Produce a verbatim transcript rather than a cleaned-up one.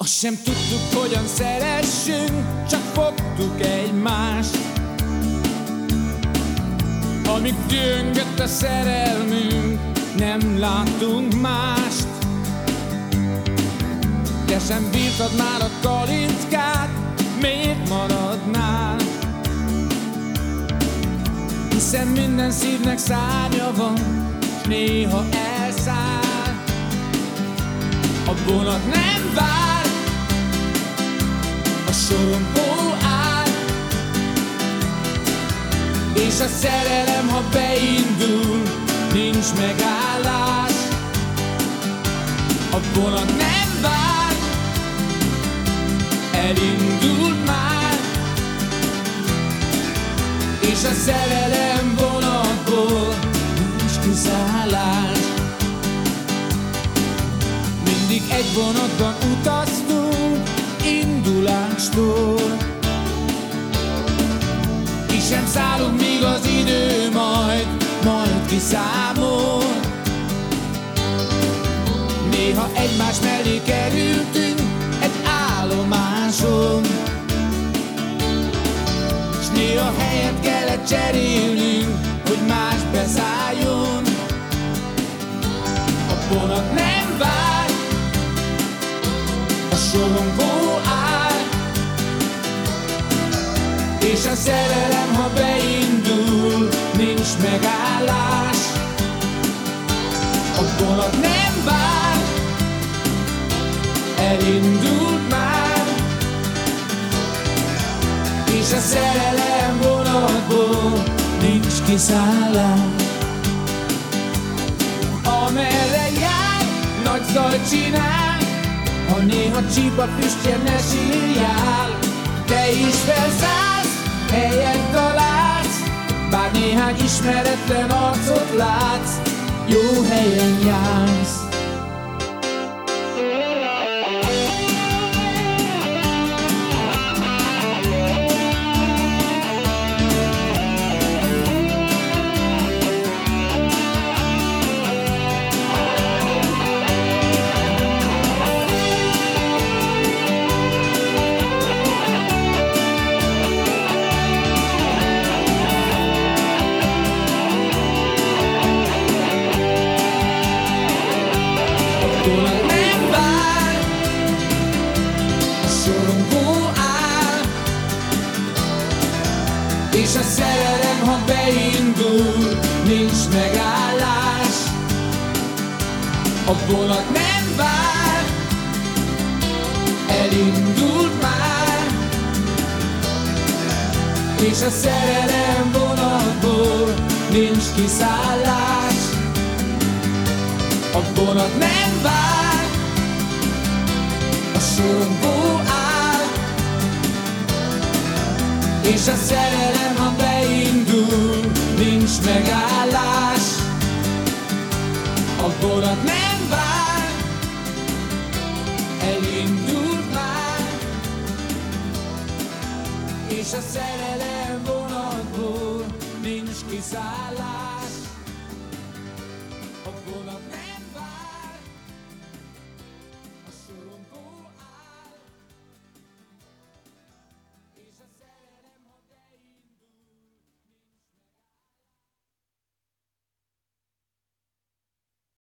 Azt sem tudtuk, hogyan szeressünk, csak fogtuk egymást. Amíg gyöngött a szerelmünk, nem láttunk mást. Te sem bírtad már a kalincskát, miért maradnál? Hiszen minden szívnek szárnya van, s néha elszáll. A vonat nem vár, a sorompó áll, és a szerelem, ha beindul, nincs megállás. A vonat nem vár, elindult már, és a szerelem vonatból nincs kiszállás. Mindig egy vonatban utaztunk indulástól, ki sem szállunk, míg az idő majd, majd kiszámol. Néha egymás mellé kerültünk egy állomáson, s néha helyet kellett cserélnünk, hogy más beszálljon. A vonat nem vár, a sorompó áll, és a szerelem, ha beindul, nincs megállás. A vonat nem vár, elindult már, és a szerelem vonatból nincs kiszállás. Amerre jár, nagy zajt csinál, ha néha csípa füstje, ne sírjál. Te is felszállsz, helyet találsz, bár néhány ismeretlen arcot látsz, jó helyen jársz. A vonat nem vár, a sorompó áll, és a szerelem, ha beindul, nincs megállás. A vonat nem vár, elindult már, és a szerelem vonatból nincs kiszállás. A vonat nem vár, a sorompó áll, és a szerelem, ha beindul, nincs megállás. A vonat nem vár, elindult már, és a szerelem vonatból nincs kiszállás.